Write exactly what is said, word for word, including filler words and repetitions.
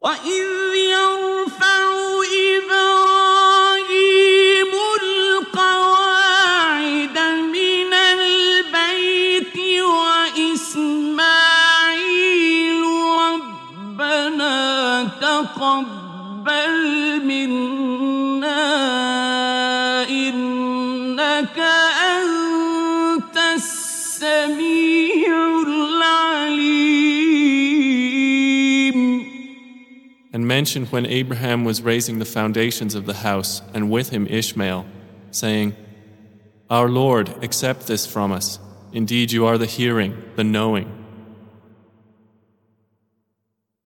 وَإِذْ يَرْفَعُ إِبْرَاهِيمُ الْقَوَاعِدَ مِنَ الْبَيْتِ وَإِسْمَاعِيلُ رَبَّنَا تَقَبَّلْ مِنَّا إِنَّكَ أَنتَ السَّمِيعُ الْعَلِيمُ. And mention when Abraham was raising the foundations of the house, and with him Ishmael, saying, Our Lord, accept this from us. Indeed, you are the hearing, the knowing.